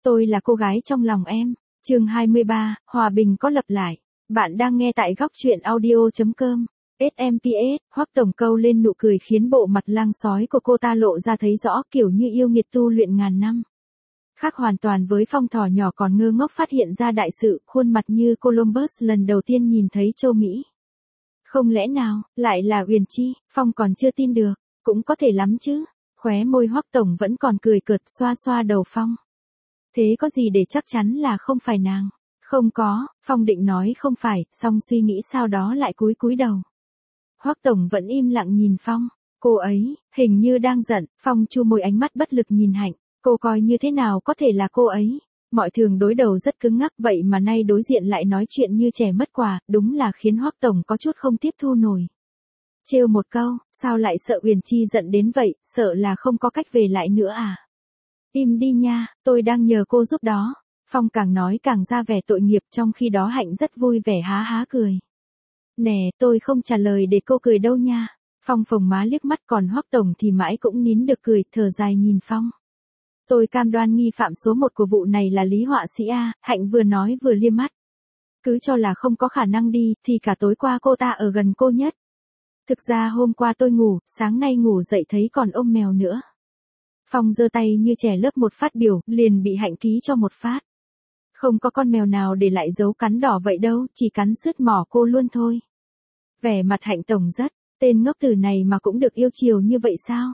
Tôi là cô gái trong lòng em. Chương 23, Hòa bình có lập lại. Bạn đang nghe tại góc truyện audio.com. SMPS, Hoắc Tổng câu lên nụ cười khiến bộ mặt lang sói của cô ta lộ ra thấy rõ kiểu như yêu nghiệt tu luyện ngàn năm. Khác hoàn toàn với Phong thỏ nhỏ còn ngơ ngốc phát hiện ra đại sự, khuôn mặt như Columbus lần đầu tiên nhìn thấy châu Mỹ. Không lẽ nào, lại là Uyển Chi, Phong còn chưa tin được, cũng có thể lắm chứ. Khóe môi Hoắc Tổng vẫn còn cười cợt xoa xoa đầu Phong. Thế có gì để chắc chắn là không phải nàng? Không có, Phong định nói không phải, song suy nghĩ sao đó lại cúi đầu. Hoắc Tổng vẫn im lặng nhìn Phong, cô ấy, hình như đang giận, Phong chu môi ánh mắt bất lực nhìn Hạnh, cô coi như thế nào có thể là cô ấy? Mọi thường đối đầu rất cứng ngắc vậy mà nay đối diện lại nói chuyện như trẻ mất quả, đúng là khiến Hoắc Tổng có chút không tiếp thu nổi. Trêu một câu, sao lại sợ Uyển Chi giận đến vậy, sợ là không có cách về lại nữa à? Im đi nha, tôi đang nhờ cô giúp đó. Phong càng nói càng ra vẻ tội nghiệp trong khi đó Hạnh rất vui vẻ há há cười. Nè, tôi không trả lời để cô cười đâu nha. Phong phồng má liếc mắt còn Hoắc Tổng thì mãi cũng nín được cười, thở dài nhìn Phong. Tôi cam đoan nghi phạm số 1 của vụ này là Lý họa sĩ A, Hạnh vừa nói vừa liếc mắt. Cứ cho là không có khả năng đi, thì cả tối qua cô ta ở gần cô nhất. Thực ra hôm qua tôi ngủ, sáng nay ngủ dậy thấy còn ôm mèo nữa. Phong giơ tay như trẻ lớp 1 phát biểu, liền bị Hạnh ký cho một phát. Không có con mèo nào để lại dấu cắn đỏ vậy đâu, chỉ cắn sứt mỏ cô luôn thôi. Vẻ mặt Hạnh Tổng rất, tên ngốc tử này mà cũng được yêu chiều như vậy sao?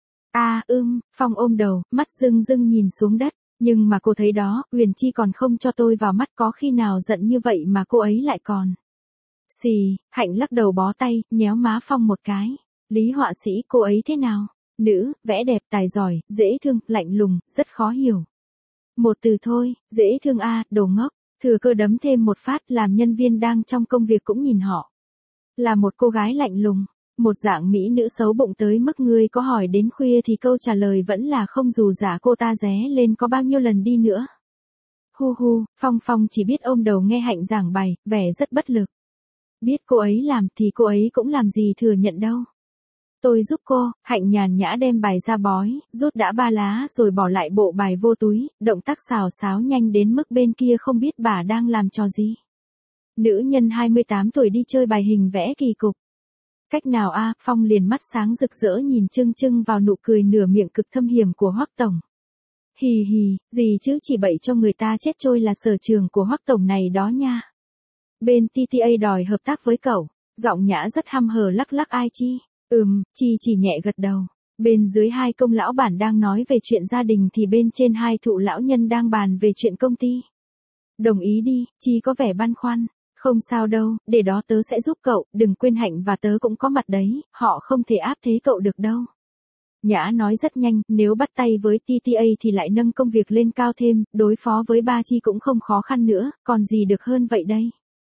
Phong ôm đầu, mắt rưng rưng nhìn xuống đất, nhưng mà cô thấy đó, Uyển Chi còn không cho tôi vào mắt, có khi nào giận như vậy mà cô ấy lại còn. Xì, Hạnh lắc đầu bó tay, nhéo má Phong một cái. Lý họa sĩ cô ấy thế nào? Nữ, vẽ đẹp, tài giỏi, dễ thương, lạnh lùng, rất khó hiểu. Một từ thôi, dễ thương a, đồ ngốc. Thừa cơ đấm thêm một phát làm nhân viên đang trong công việc cũng nhìn họ. Là một cô gái lạnh lùng, một dạng mỹ nữ xấu bụng tới mức ngươi có hỏi đến khuya thì câu trả lời vẫn là không, dù giả cô ta ré lên có bao nhiêu lần đi nữa. Hu hu, Phong chỉ biết ôm đầu nghe Hạnh giảng bài, vẻ rất bất lực. Biết cô ấy làm thì cô ấy cũng làm gì thừa nhận đâu. Tôi giúp cô, Hạnh nhàn nhã đem bài ra bói, rút đã 3 lá rồi bỏ lại bộ bài vô túi, động tác xào xáo nhanh đến mức bên kia không biết bà đang làm trò gì. Nữ nhân 28 tuổi đi chơi bài hình vẽ kỳ cục. Cách nào a? Phong liền mắt sáng rực rỡ nhìn chưng chưng vào nụ cười nửa miệng cực thâm hiểm của Hoắc Tổng. Hì hì, gì chứ, chỉ bậy cho người ta chết trôi là sở trường của Hoắc Tổng này đó nha. Bên TTA đòi hợp tác với cậu, giọng Nhã rất hăm hở lắc lắc ai Chi. Chi chỉ nhẹ gật đầu. Bên dưới 2 công lão bản đang nói về chuyện gia đình thì bên trên 2 thụ lão nhân đang bàn về chuyện công ty. Đồng ý đi, Chi có vẻ băn khoăn. Không sao đâu, để đó tớ sẽ giúp cậu, đừng quên Hạnh và tớ cũng có mặt đấy, họ không thể áp thế cậu được đâu. Nhã nói rất nhanh, nếu bắt tay với TTA thì lại nâng công việc lên cao thêm, đối phó với ba Chi cũng không khó khăn nữa, còn gì được hơn vậy đây.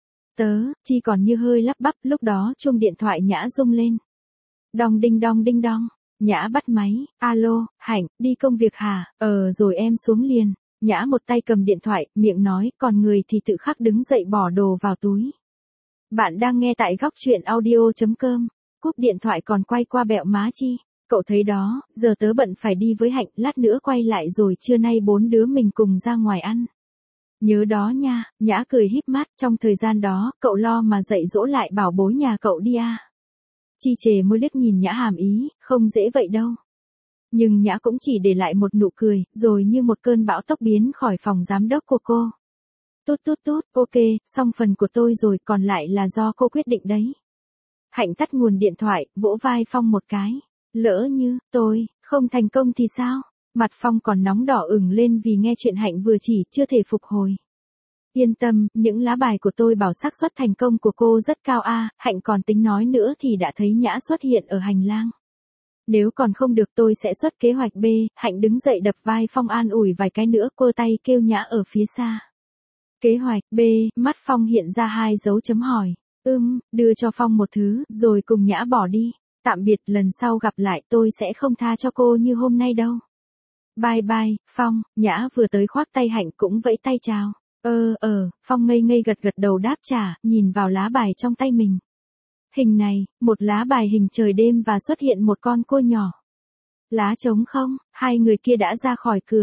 Chi còn như hơi lắp bắp, lúc đó chuông điện thoại Nhã rung lên. Đong đinh đong, Nhã bắt máy, alo, Hạnh, đi công việc hả? Rồi em xuống liền. Nhã một tay cầm điện thoại, miệng nói, còn người thì tự khắc đứng dậy bỏ đồ vào túi. Bạn đang nghe tại góc truyện audio.com, cúp điện thoại còn quay qua bẹo má Chi. Cậu thấy đó, giờ tớ bận phải đi với Hạnh, lát nữa quay lại rồi trưa nay 4 đứa mình cùng ra ngoài ăn. Nhớ đó nha, Nhã cười híp mắt, trong thời gian đó, cậu lo mà dạy dỗ lại bảo bối nhà cậu đi à. Chi chề môi liếc nhìn Nhã hàm ý, không dễ vậy đâu. Nhưng Nhã cũng chỉ để lại một nụ cười, rồi như một cơn bão tốc biến khỏi phòng giám đốc của cô. Tốt, ok, xong phần của tôi rồi, còn lại là do cô quyết định đấy. Hạnh tắt nguồn điện thoại, vỗ vai Phong một cái. Lỡ như, tôi, không thành công thì sao? Mặt Phong còn nóng đỏ ửng lên vì nghe chuyện Hạnh vừa chỉ, chưa thể phục hồi. Yên tâm, những lá bài của tôi bảo xác suất thành công của cô rất cao a. Hạnh còn tính nói nữa thì đã thấy Nhã xuất hiện ở hành lang. Nếu còn không được tôi sẽ xuất kế hoạch B, Hạnh đứng dậy đập vai Phong an ủi vài cái nữa, cô tay kêu Nhã ở phía xa. Kế hoạch B, mắt Phong hiện ra 2 dấu chấm hỏi. Đưa cho Phong một thứ, rồi cùng Nhã bỏ đi. Tạm biệt, lần sau gặp lại tôi sẽ không tha cho cô như hôm nay đâu. Bye bye, Phong. Nhã vừa tới khoác tay Hạnh cũng vẫy tay chào. Phong ngây ngây gật gật đầu đáp trả, nhìn vào lá bài trong tay mình. Hình này, một lá bài hình trời đêm và xuất hiện một con cua nhỏ. Lá trống không, 2 người kia đã ra khỏi cửa.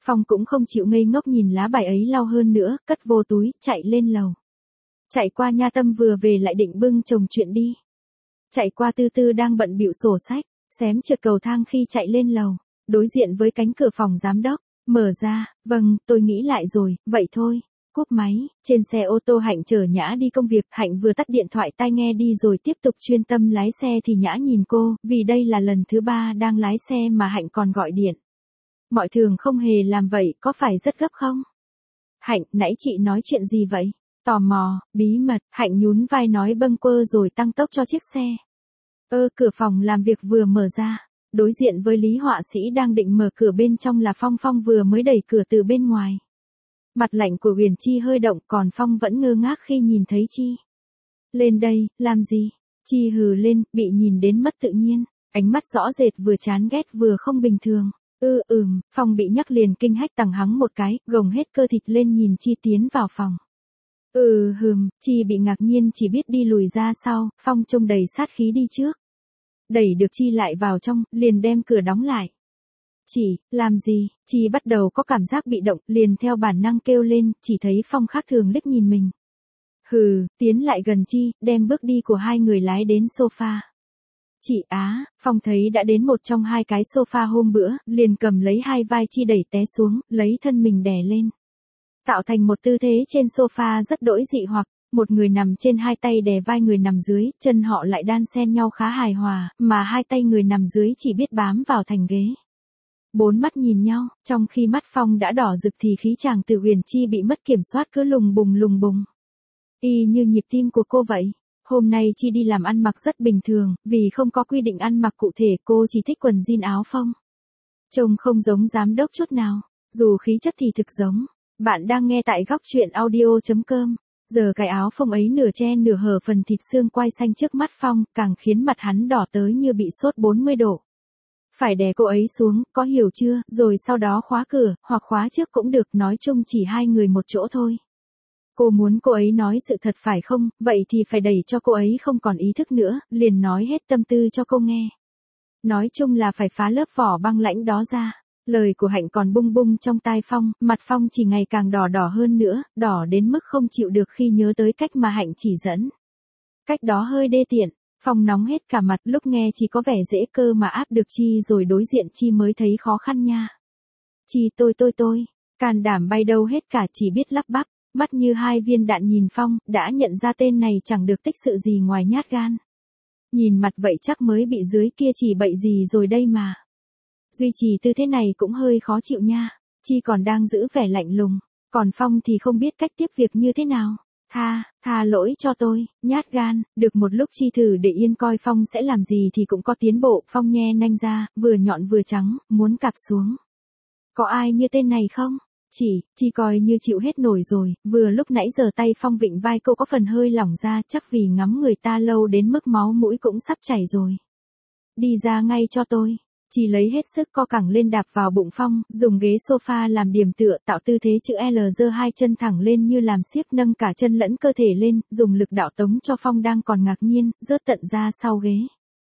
Phong cũng không chịu ngây ngốc nhìn lá bài ấy lau hơn nữa, cất vô túi, chạy lên lầu. Chạy qua Nha Tâm vừa về lại định bưng chồng chuyện đi. Chạy qua Tư Tư đang bận bịu sổ sách, xém trượt cầu thang khi chạy lên lầu, đối diện với cánh cửa phòng giám đốc, mở ra, vâng, tôi nghĩ lại rồi, vậy thôi. Cúp máy, trên xe ô tô Hạnh chở Nhã đi công việc, Hạnh vừa tắt điện thoại tai nghe đi rồi tiếp tục chuyên tâm lái xe thì Nhã nhìn cô, vì đây là lần thứ 3 đang lái xe mà Hạnh còn gọi điện. Mọi thường không hề làm vậy, có phải rất gấp không? Hạnh, nãy chị nói chuyện gì vậy? Tò mò, bí mật, Hạnh nhún vai nói bâng quơ rồi tăng tốc cho chiếc xe. Cửa phòng làm việc vừa mở ra, đối diện với Lý họa sĩ đang định mở cửa bên trong là Phong. Phong vừa mới đẩy cửa từ bên ngoài. Mặt lạnh của Huyền Chi hơi động còn Phong vẫn ngơ ngác khi nhìn thấy Chi. Lên đây, làm gì? Chi hừ lên, bị nhìn đến mất tự nhiên, ánh mắt rõ rệt vừa chán ghét vừa không bình thường. Phong bị nhắc liền kinh hách tằng hắng một cái, gồng hết cơ thịt lên nhìn Chi tiến vào phòng. Chi bị ngạc nhiên chỉ biết đi lùi ra sau, Phong trông đầy sát khí đi trước. Đẩy được Chi lại vào trong, liền đem cửa đóng lại. Chị, làm gì? Chi bắt đầu có cảm giác bị động, liền theo bản năng kêu lên, chỉ thấy Phong khác thường liếc nhìn mình. Tiến lại gần Chi, đem bước đi của hai người lái đến sofa. Chị Á, Phong thấy đã đến một trong hai cái sofa hôm bữa, liền cầm lấy hai vai Chi đẩy té xuống, lấy thân mình đè lên. Tạo thành một tư thế trên sofa rất đỗi dị hoặc, một người nằm trên hai tay đè vai người nằm dưới, chân họ lại đan xen nhau khá hài hòa, mà hai tay người nằm dưới chỉ biết bám vào thành ghế. Bốn mắt nhìn nhau, trong khi mắt Phong đã đỏ rực thì khí chàng từ Huyền Chi bị mất kiểm soát cứ lùng bùng. Y như nhịp tim của cô vậy. Hôm nay Chi đi làm ăn mặc rất bình thường, vì không có quy định ăn mặc cụ thể cô chỉ thích quần jean áo phông. Trông không giống giám đốc chút nào, dù khí chất thì thực giống. Bạn đang nghe tại góc truyện audio.com. Giờ cái áo phông ấy nửa che nửa hở phần thịt xương quai xanh trước mắt Phong, càng khiến mặt hắn đỏ tới như bị sốt 40 độ. Phải đè cô ấy xuống, có hiểu chưa, rồi sau đó khóa cửa, hoặc khóa trước cũng được, nói chung chỉ hai người một chỗ thôi. Cô muốn cô ấy nói sự thật phải không, vậy thì phải đẩy cho cô ấy không còn ý thức nữa, liền nói hết tâm tư cho cô nghe. Nói chung là phải phá lớp vỏ băng lãnh đó ra. Lời của Hạnh còn bung trong tai Phong, mặt Phong chỉ ngày càng đỏ hơn nữa, đỏ đến mức không chịu được khi nhớ tới cách mà Hạnh chỉ dẫn. Cách đó hơi đê tiện, Phong nóng hết cả mặt, lúc nghe chỉ có vẻ dễ cơ mà áp được Chi rồi đối diện Chi mới thấy khó khăn nha. Chi tôi, can đảm bay đâu hết cả, chỉ biết lắp bắp, mắt như hai viên đạn nhìn Phong, đã nhận ra tên này chẳng được tích sự gì ngoài nhát gan. Nhìn mặt vậy chắc mới bị dưới kia chỉ bậy gì rồi đây mà. Duy trì tư thế này cũng hơi khó chịu nha. Chi còn đang giữ vẻ lạnh lùng, còn Phong thì không biết cách tiếp việc như thế nào. Tha lỗi cho tôi, nhát gan. Được một lúc Chi thử để yên coi Phong sẽ làm gì thì cũng có tiến bộ. Phong nhe nanh ra, vừa nhọn vừa trắng, muốn cạp xuống. Có ai như tên này không? Chi coi như chịu hết nổi rồi, vừa lúc nãy giờ tay Phong vịnh vai cô có phần hơi lỏng ra, chắc vì ngắm người ta lâu đến mức máu mũi cũng sắp chảy rồi. Đi ra ngay cho tôi. Chi lấy hết sức co cẳng lên đạp vào bụng Phong, dùng ghế sofa làm điểm tựa, tạo tư thế chữ L, giơ hai chân thẳng lên như làm xiếc, nâng cả chân lẫn cơ thể lên, dùng lực đạo tống cho Phong đang còn ngạc nhiên, rớt tận ra sau ghế.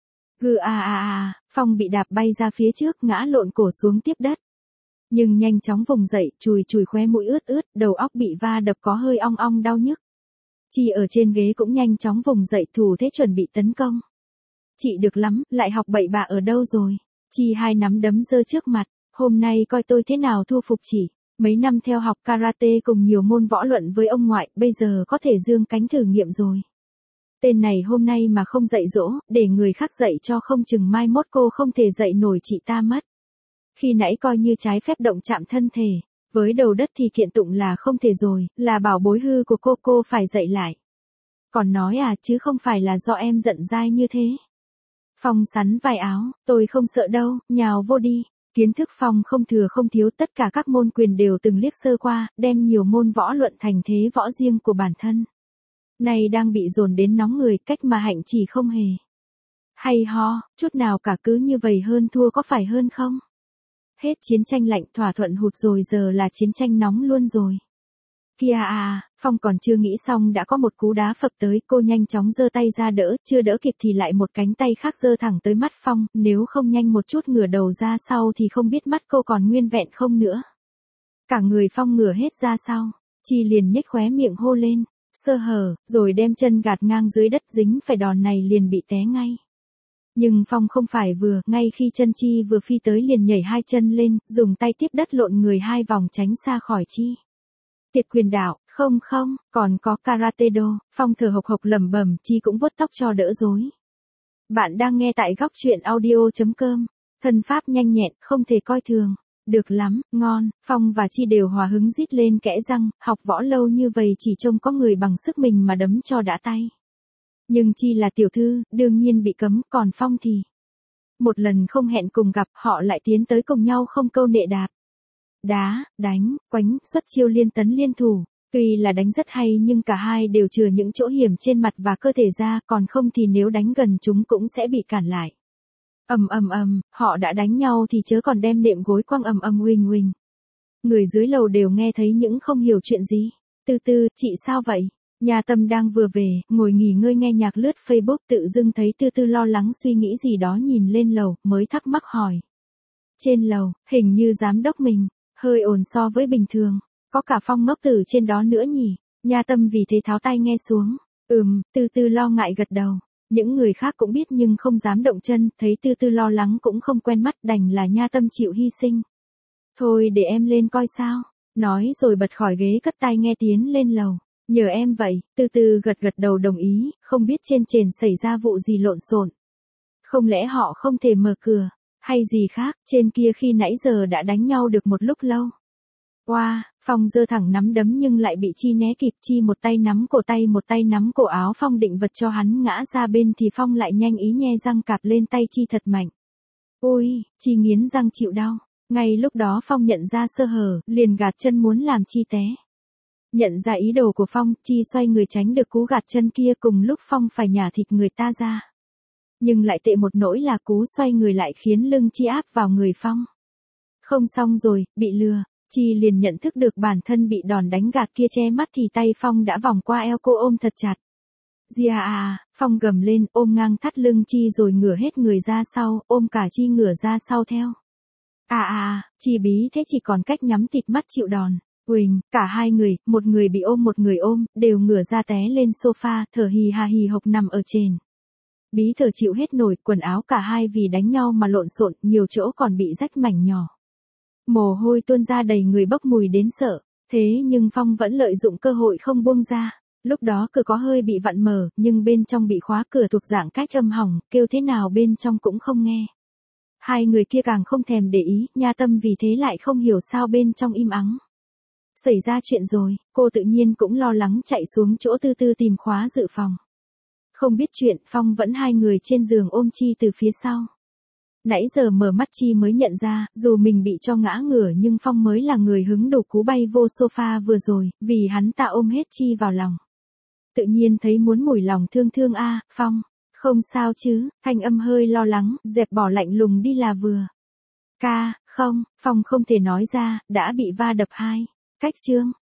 Phong bị đạp bay ra phía trước, ngã lộn cổ xuống tiếp đất. Nhưng nhanh chóng vùng dậy, chùi khóe mũi ướt, đầu óc bị va đập có hơi ong ong đau nhức. Chi ở trên ghế cũng nhanh chóng vùng dậy, thủ thế chuẩn bị tấn công. Chị được lắm, lại học bậy bạ ở đâu rồi? Chi hai nắm đấm giơ trước mặt, hôm nay coi tôi thế nào thua phục chị. Mấy năm theo học karate cùng nhiều môn võ luận với ông ngoại, bây giờ có thể dương cánh thử nghiệm rồi. Tên này hôm nay mà không dạy dỗ, để người khác dạy cho không chừng mai mốt cô không thể dạy nổi chị ta mất. Khi nãy coi như trái phép động chạm thân thể, với đầu đất thì kiện tụng là không thể rồi, là bảo bối hư của cô phải dạy lại. Còn nói chứ không phải là do em giận dai như thế. Phong sắn vai áo, tôi không sợ đâu, nhào vô đi. Kiến thức Phong không thừa không thiếu, tất cả các môn quyền đều từng liếc sơ qua, đem nhiều môn võ luận thành thế võ riêng của bản thân. Này đang bị dồn đến nóng người, cách mà Hạnh chỉ không hề hay ho, chút nào cả, cứ như vậy hơn thua có phải hơn không? Hết chiến tranh lạnh thỏa thuận hụt rồi, giờ là chiến tranh nóng luôn rồi. Kìa Phong còn chưa nghĩ xong đã có một cú đá phập tới, cô nhanh chóng giơ tay ra đỡ, chưa đỡ kịp thì lại một cánh tay khác giơ thẳng tới mắt Phong, nếu không nhanh một chút ngửa đầu ra sau thì không biết mắt cô còn nguyên vẹn không nữa. Cả người Phong ngửa hết ra sau, Chi liền nhếch khóe miệng hô lên, sơ hở, rồi đem chân gạt ngang dưới đất dính phải đòn này liền bị té ngay. Nhưng Phong không phải vừa, ngay khi chân Chi vừa phi tới liền nhảy hai chân lên, dùng tay tiếp đất lộn người hai vòng tránh xa khỏi Chi. Tiệt quyền đạo, không, còn có karate do, Phong thở hộc hộc lẩm bẩm, Chi cũng vuốt tóc cho đỡ rối. Bạn đang nghe tại góc truyện audio.com, thân pháp nhanh nhẹn, không thể coi thường. Được lắm, ngon, Phong và Chi đều hòa hứng rít lên kẽ răng, học võ lâu như vậy chỉ trông có người bằng sức mình mà đấm cho đã tay. Nhưng Chi là tiểu thư, đương nhiên bị cấm, còn Phong thì... Một lần không hẹn cùng gặp, họ lại tiến tới cùng nhau không câu nệ đạp. Đá, đánh, quánh, xuất chiêu liên tấn liên thủ. Tuy là đánh rất hay nhưng cả hai đều chừa những chỗ hiểm trên mặt và cơ thể ra, còn không thì nếu đánh gần chúng cũng sẽ bị cản lại. Họ đã đánh nhau thì chớ còn đem nệm gối quăng huỳnh huỳnh. Người dưới lầu đều nghe thấy những không hiểu chuyện gì. Từ từ, chị sao vậy? Nhà Tâm đang vừa về, ngồi nghỉ ngơi nghe nhạc lướt Facebook tự dưng thấy Tư Tư lo lắng suy nghĩ gì đó nhìn lên lầu, mới thắc mắc hỏi. Trên lầu, hình như giám đốc mình, hơi ồn so với bình thường, có cả Phong ngốc tử trên đó nữa nhỉ? Nhà Tâm vì thế tháo tai nghe xuống. Tư Tư lo ngại gật đầu. Những người khác cũng biết nhưng không dám động chân, thấy Tư Tư lo lắng cũng không quen mắt, đành là Nha Tâm chịu hy sinh. Thôi để em lên coi sao, nói rồi bật khỏi ghế cất tai nghe tiến lên lầu. Nhờ em vậy, Tư Tư gật đầu đồng ý, không biết trên xảy ra vụ gì lộn xộn. Không lẽ họ không thể mở cửa, hay gì khác, trên kia khi nãy giờ đã đánh nhau được một lúc lâu. Wow, Phong giơ thẳng nắm đấm nhưng lại bị Chi né kịp, Chi một tay nắm cổ tay một tay nắm cổ áo Phong định vật cho hắn ngã ra bên thì Phong lại nhanh ý nhe răng cạp lên tay Chi thật mạnh. Ôi, Chi nghiến răng chịu đau, ngay lúc đó Phong nhận ra sơ hở, liền gạt chân muốn làm Chi té. Nhận ra ý đồ của Phong, Chi xoay người tránh được cú gạt chân kia cùng lúc Phong phải nhả thịt người ta ra. Nhưng lại tệ một nỗi là cú xoay người lại khiến lưng Chi áp vào người Phong. Không xong rồi, bị lừa. Chi liền nhận thức được bản thân bị đòn đánh gạt kia che mắt thì tay Phong đã vòng qua eo cô ôm thật chặt. Dìa Phong gầm lên ôm ngang thắt lưng Chi rồi ngửa hết người ra sau, ôm cả Chi ngửa ra sau theo. Chi bí thế chỉ còn cách nhắm thịt mắt chịu đòn. Huỳnh, cả hai người, một người bị ôm một người ôm, đều ngửa ra té lên sofa, thở hì hộc nằm ở trên. Bí thở chịu hết nổi, quần áo cả hai vì đánh nhau mà lộn xộn, nhiều chỗ còn bị rách mảnh nhỏ. Mồ hôi tuôn ra đầy người bốc mùi đến sợ, thế nhưng Phong vẫn lợi dụng cơ hội không buông ra. Lúc đó cửa có hơi bị vặn mở, nhưng bên trong bị khóa cửa thuộc dạng cách âm hỏng, kêu thế nào bên trong cũng không nghe. Hai người kia càng không thèm để ý, Nha Tâm vì thế lại không hiểu sao bên trong im ắng. Xảy ra chuyện rồi, cô tự nhiên cũng lo lắng chạy xuống chỗ Tư Tư tìm khóa dự phòng. Không biết chuyện, Phong vẫn hai người trên giường ôm Chi từ phía sau. Nãy giờ mở mắt Chi mới nhận ra, dù mình bị cho ngã ngửa nhưng Phong mới là người hứng đổ cú bay vô sofa vừa rồi, vì hắn ta ôm hết Chi vào lòng. Tự nhiên thấy muốn mủi lòng thương Phong, không sao chứ, thanh âm hơi lo lắng, dẹp bỏ lạnh lùng đi là vừa. Không, Phong không thể nói ra, đã bị va đập hai. Cách chương,